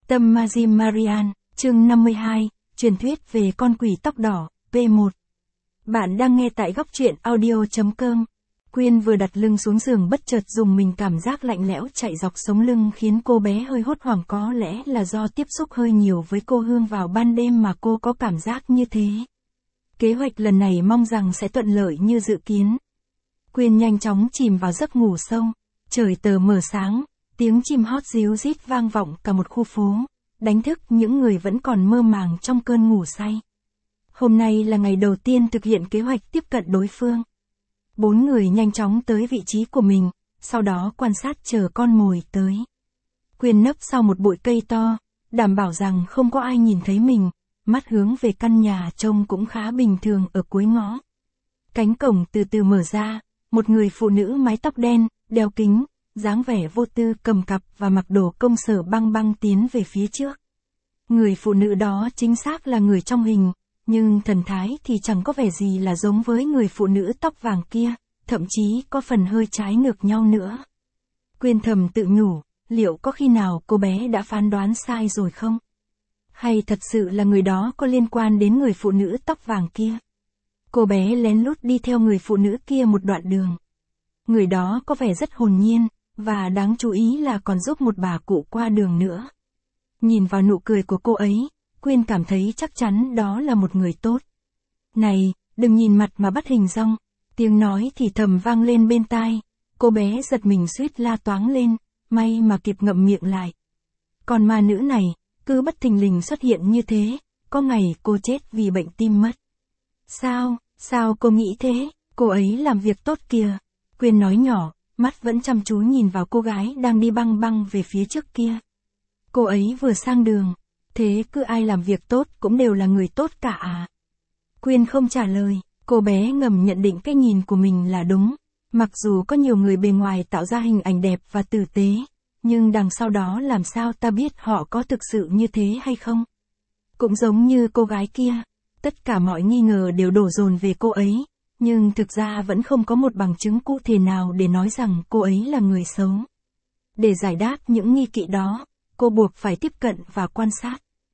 Tâm Majim Marian, chương 52, truyền thuyết về con quỷ tóc đỏ, P1. Bạn đang nghe tại góc truyện audio.com. Quyên vừa đặt lưng xuống giường bất chợt dùng mình cảm giác lạnh lẽo chạy dọc sống lưng khiến cô bé hơi hốt hoảng, có lẽ là do tiếp xúc hơi nhiều với cô Hương vào ban đêm mà cô có cảm giác như thế. Kế hoạch lần này mong rằng sẽ thuận lợi như dự kiến. Quyên nhanh chóng chìm vào giấc ngủ sâu, trời tờ mờ sáng, tiếng chim hót ríu rít vang vọng cả một khu phố, đánh thức những người vẫn còn mơ màng trong cơn ngủ say. Hôm nay là ngày đầu tiên thực hiện kế hoạch tiếp cận đối phương. 4 người nhanh chóng tới vị trí của mình, sau đó quan sát chờ con mồi tới. Quyên nấp sau một bụi cây to, đảm bảo rằng không có ai nhìn thấy mình, mắt hướng về căn nhà trông cũng khá bình thường ở cuối ngõ. Cánh cổng từ từ mở ra, một người phụ nữ mái tóc đen, đeo kính, dáng vẻ vô tư cầm cặp và mặc đồ công sở băng băng tiến về phía trước. Người phụ nữ đó chính xác là người trong hình, nhưng thần thái thì chẳng có vẻ gì là giống với người phụ nữ tóc vàng kia, thậm chí có phần hơi trái ngược nhau nữa. Quyên thầm tự nhủ, liệu có khi nào cô bé đã phán đoán sai rồi không? Hay thật sự là người đó có liên quan đến người phụ nữ tóc vàng kia? Cô bé lén lút đi theo người phụ nữ kia một đoạn đường. Người đó có vẻ rất hồn nhiên, và đáng chú ý là còn giúp một bà cụ qua đường nữa. Nhìn vào nụ cười của cô ấy, Quyên cảm thấy chắc chắn đó là một người tốt. Này, đừng nhìn mặt mà bắt hình dong, tiếng nói thì thầm vang lên bên tai, cô bé giật mình suýt la toáng lên, may mà kịp ngậm miệng lại. Còn ma nữ này, cứ bất thình lình xuất hiện như thế, có ngày cô chết vì bệnh tim mất. Sao cô nghĩ thế, cô ấy làm việc tốt kìa, Quyên nói nhỏ, mắt vẫn chăm chú nhìn vào cô gái đang đi băng băng về phía trước kia. Cô ấy vừa sang đường, thế cứ ai làm việc tốt cũng đều là người tốt cả à? Quyên không trả lời, cô bé ngầm nhận định cái nhìn của mình là đúng. Mặc dù có nhiều người bề ngoài tạo ra hình ảnh đẹp và tử tế, nhưng đằng sau đó làm sao ta biết họ có thực sự như thế hay không? Cũng giống như cô gái kia, tất cả mọi nghi ngờ đều đổ dồn về cô ấy, nhưng thực ra vẫn không có một bằng chứng cụ thể nào để nói rằng cô ấy là người xấu. Để giải đáp những nghi kỵ đó, cô buộc phải tiếp cận và quan sát.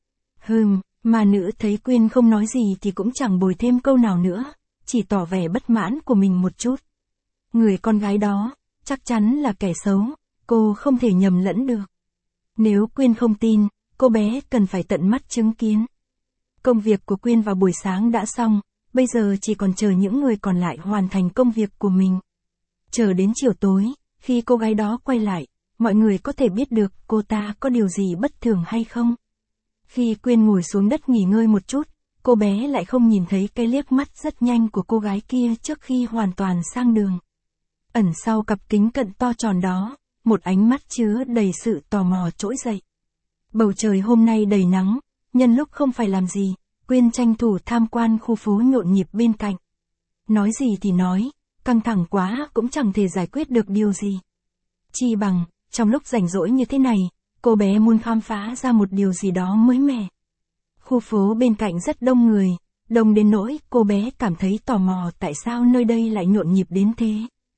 Ma nữ thấy Quyên không nói gì thì cũng chẳng bồi thêm câu nào nữa, chỉ tỏ vẻ bất mãn của mình một chút. Người con gái đó, chắc chắn là kẻ xấu, cô không thể nhầm lẫn được. Nếu Quyên không tin, cô bé cần phải tận mắt chứng kiến. Công việc của Quyên vào buổi sáng đã xong, bây giờ chỉ còn chờ những người còn lại hoàn thành công việc của mình. Chờ đến chiều tối, khi cô gái đó quay lại, mọi người có thể biết được cô ta có điều gì bất thường hay không. Khi Quyên ngồi xuống đất nghỉ ngơi một chút, cô bé lại không nhìn thấy cái liếc mắt rất nhanh của cô gái kia trước khi hoàn toàn sang đường. Ẩn sau cặp kính cận to tròn đó, một ánh mắt chứa đầy sự tò mò trỗi dậy. Bầu trời hôm nay đầy nắng, nhân lúc không phải làm gì, Quyên tranh thủ tham quan khu phố nhộn nhịp bên cạnh. Nói gì thì nói, căng thẳng quá cũng chẳng thể giải quyết được điều gì. Chi bằng, trong lúc rảnh rỗi như thế này, cô bé muốn khám phá ra một điều gì đó mới mẻ. Khu phố bên cạnh rất đông người, đông đến nỗi cô bé cảm thấy tò mò tại sao nơi đây lại nhộn nhịp đến thế.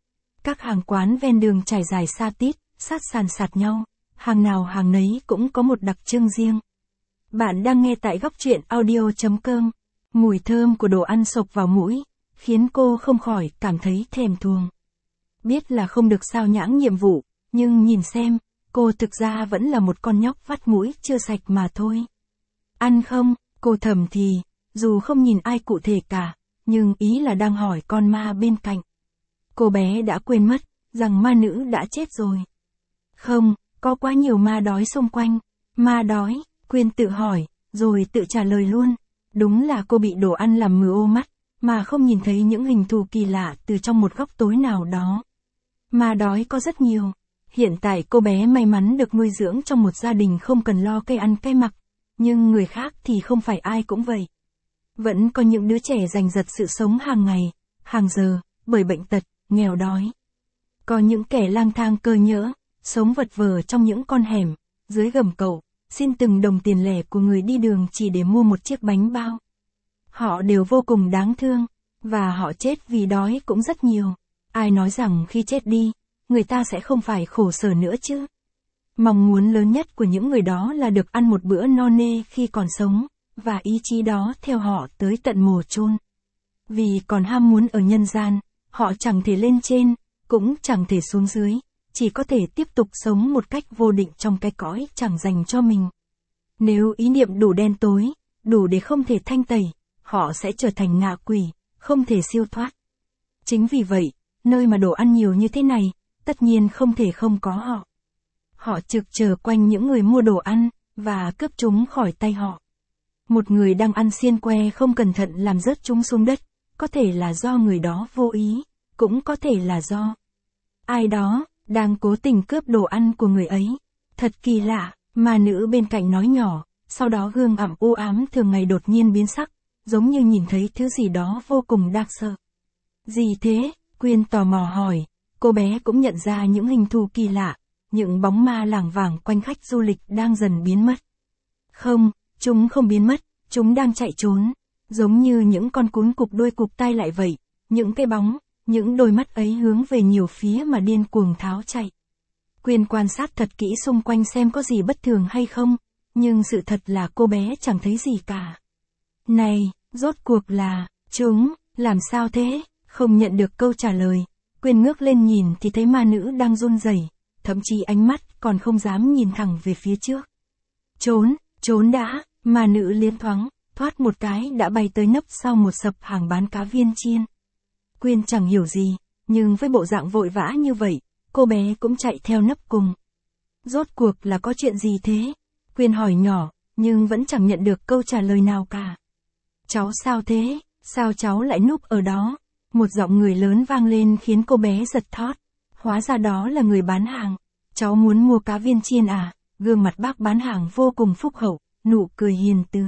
Các hàng quán ven đường trải dài xa tít, sát sàn sạt nhau, hàng nào hàng nấy cũng có một đặc trưng riêng. Bạn đang nghe tại góc truyện audio.com. Mùi thơm của đồ ăn xộc vào mũi, khiến cô không khỏi cảm thấy thèm thuồng. Biết là không được sao nhãng nhiệm vụ, nhưng nhìn xem, cô thực ra vẫn là một con nhóc vắt mũi chưa sạch mà thôi. Ăn không, cô thầm thì, dù không nhìn ai cụ thể cả, nhưng ý là đang hỏi con ma bên cạnh. Cô bé đã quên mất, rằng ma nữ đã chết rồi. Không, có quá nhiều ma đói xung quanh. Ma đói, Quyên tự hỏi, rồi tự trả lời luôn. Đúng là cô bị đồ ăn làm mờ ô mắt, mà không nhìn thấy những hình thù kỳ lạ từ trong một góc tối nào đó. Ma đói có rất nhiều. Hiện tại cô bé may mắn được nuôi dưỡng trong một gia đình không cần lo cây ăn cây mặc, nhưng người khác thì không phải ai cũng vậy. Vẫn có những đứa trẻ giành giật sự sống hàng ngày, hàng giờ, bởi bệnh tật, nghèo đói. Có những kẻ lang thang cơ nhỡ, sống vật vờ trong những con hẻm, dưới gầm cầu, xin từng đồng tiền lẻ của người đi đường chỉ để mua một chiếc bánh bao. Họ đều vô cùng đáng thương, và họ chết vì đói cũng rất nhiều. Ai nói rằng khi chết đi, người ta sẽ không phải khổ sở nữa chứ? Mong muốn lớn nhất của những người đó là được ăn một bữa no nê khi còn sống, và ý chí đó theo họ tới tận mồ chôn. Vì còn ham muốn ở nhân gian, họ chẳng thể lên trên, cũng chẳng thể xuống dưới, chỉ có thể tiếp tục sống một cách vô định trong cái cõi chẳng dành cho mình. Nếu ý niệm đủ đen tối, đủ để không thể thanh tẩy, họ sẽ trở thành ngạ quỷ, không thể siêu thoát. Chính vì vậy, nơi mà đồ ăn nhiều như thế này, tất nhiên không thể không có họ. Họ trực chờ quanh những người mua đồ ăn, và cướp chúng khỏi tay họ. Một người đang ăn xiên que không cẩn thận làm rớt chúng xuống đất, có thể là do người đó vô ý, cũng có thể là do ai đó đang cố tình cướp đồ ăn của người ấy. Thật kỳ lạ, ma nữ bên cạnh nói nhỏ, sau đó gương ẩm u ám thường ngày đột nhiên biến sắc, giống như nhìn thấy thứ gì đó vô cùng đáng sợ. Gì thế? Quyên tò mò hỏi. Cô bé cũng nhận ra những hình thù kỳ lạ, những bóng ma lảng vảng quanh khách du lịch đang dần biến mất. Không, chúng không biến mất, chúng đang chạy trốn, giống như những con cún cụp đuôi cụp tai lại vậy, những cái bóng, những đôi mắt ấy hướng về nhiều phía mà điên cuồng tháo chạy. Quyên quan sát thật kỹ xung quanh xem có gì bất thường hay không, nhưng sự thật là cô bé chẳng thấy gì cả. Này, rốt cuộc là, chúng, làm sao thế? Không nhận được câu trả lời, Quyên ngước lên nhìn thì thấy ma nữ đang run rẩy, thậm chí ánh mắt còn không dám nhìn thẳng về phía trước. Trốn đã, ma nữ liến thoáng, thoát một cái đã bay tới nấp sau một sập hàng bán cá viên chiên. Quyên chẳng hiểu gì, nhưng với bộ dạng vội vã như vậy, cô bé cũng chạy theo nấp cùng. Rốt cuộc là có chuyện gì thế? Quyên hỏi nhỏ, nhưng vẫn chẳng nhận được câu trả lời nào cả. Cháu sao thế? Sao cháu lại núp ở đó? Một giọng người lớn vang lên khiến cô bé giật thót. Hóa ra đó là người bán hàng. Cháu muốn mua cá viên chiên à? Gương mặt bác bán hàng vô cùng phúc hậu, nụ cười hiền từ.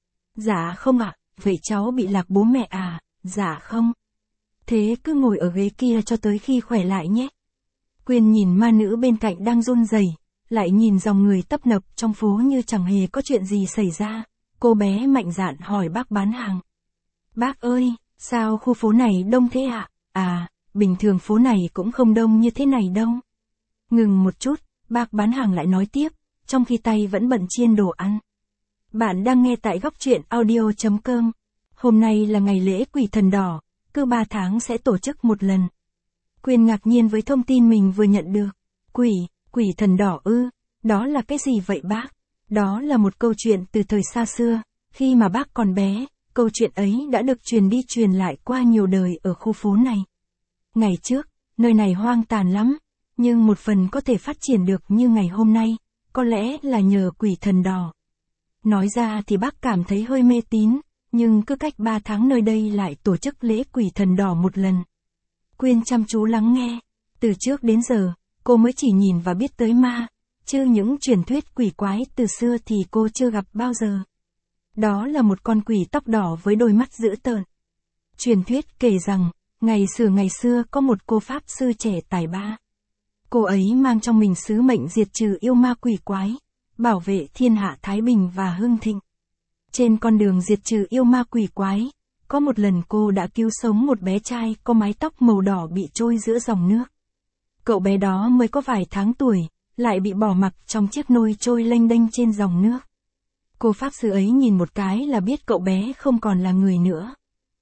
Dạ không ạ, vậy cháu bị lạc bố mẹ à? Dạ không. Thế cứ ngồi ở ghế kia cho tới khi khỏe lại nhé. Quyên nhìn ma nữ bên cạnh đang run rẩy, lại nhìn dòng người tấp nập trong phố như chẳng hề có chuyện gì xảy ra. Cô bé mạnh dạn hỏi bác bán hàng. Bác ơi, sao khu phố này đông thế ạ? À, bình thường phố này cũng không đông như thế này đâu. Ngừng một chút, bác bán hàng lại nói tiếp, trong khi tay vẫn bận chiên đồ ăn. Bạn đang nghe tại góc truyện audio.com. Hôm nay là ngày lễ quỷ thần đỏ, cứ 3 tháng sẽ tổ chức một lần. Quyên ngạc nhiên với thông tin mình vừa nhận được. Quỷ thần đỏ ư? Đó là cái gì vậy bác? Đó là một câu chuyện từ thời xa xưa, khi mà bác còn bé, câu chuyện ấy đã được truyền đi truyền lại qua nhiều đời ở khu phố này. Ngày trước, nơi này hoang tàn lắm, nhưng một phần có thể phát triển được như ngày hôm nay, có lẽ là nhờ quỷ thần đỏ. Nói ra thì bác cảm thấy hơi mê tín, nhưng cứ cách 3 tháng nơi đây lại tổ chức lễ quỷ thần đỏ một lần. Quyên chăm chú lắng nghe, từ trước đến giờ, cô mới chỉ nhìn và biết tới ma, chứ những truyền thuyết quỷ quái từ xưa thì cô chưa gặp bao giờ. Đó là một con quỷ tóc đỏ với đôi mắt dữ tợn. Truyền thuyết kể rằng, ngày xưa có một cô pháp sư trẻ tài ba. Cô ấy mang trong mình sứ mệnh diệt trừ yêu ma quỷ quái, bảo vệ thiên hạ thái bình và hưng thịnh. Trên con đường diệt trừ yêu ma quỷ quái, có một lần cô đã cứu sống một bé trai có mái tóc màu đỏ bị trôi giữa dòng nước. Cậu bé đó mới có vài tháng tuổi, lại bị bỏ mặc trong chiếc nôi trôi lênh đênh trên dòng nước. Cô pháp sư ấy nhìn một cái là biết cậu bé không còn là người nữa.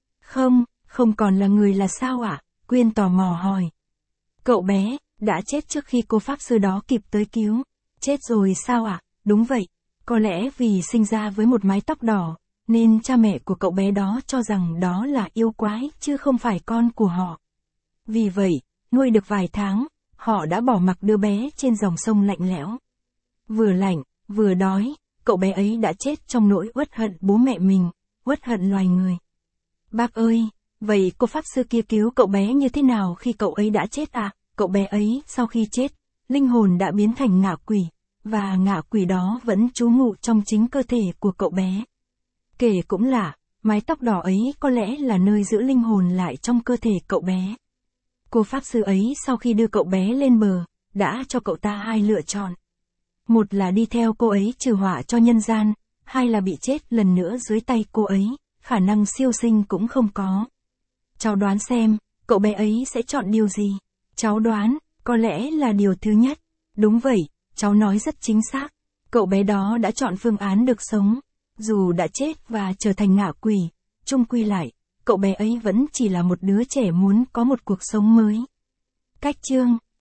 Không còn là người là sao ạ? Quyên tò mò hỏi. Cậu bé đã chết trước khi cô pháp sư đó kịp tới cứu. Chết rồi sao ạ? Đúng vậy. Có lẽ vì sinh ra với một mái tóc đỏ, nên cha mẹ của cậu bé đó cho rằng đó là yêu quái chứ không phải con của họ. Vì vậy, nuôi được vài tháng, họ đã bỏ mặc đứa bé trên dòng sông lạnh lẽo. Vừa lạnh, vừa đói, cậu bé ấy đã chết trong nỗi uất hận bố mẹ mình, uất hận loài người. Bác ơi, vậy cô pháp sư kia cứu cậu bé như thế nào khi cậu ấy đã chết à? Cậu bé ấy, sau khi chết, linh hồn đã biến thành ngạ quỷ, và ngạ quỷ đó vẫn trú ngụ trong chính cơ thể của cậu bé. Kể cũng lạ, mái tóc đỏ ấy có lẽ là nơi giữ linh hồn lại trong cơ thể cậu bé. Cô pháp sư ấy sau khi đưa cậu bé lên bờ, đã cho cậu ta 2 lựa chọn. Một là đi theo cô ấy trừ họa cho nhân gian, 2 là bị chết lần nữa dưới tay cô ấy, khả năng siêu sinh cũng không có. Cháu đoán xem, cậu bé ấy sẽ chọn điều gì? Cháu đoán, có lẽ là điều thứ nhất. Đúng vậy, cháu nói rất chính xác. Cậu bé đó đã chọn phương án được sống. Dù đã chết và trở thành ngạ quỷ, chung quy lại, cậu bé ấy vẫn chỉ là một đứa trẻ muốn có một cuộc sống mới. Cách chương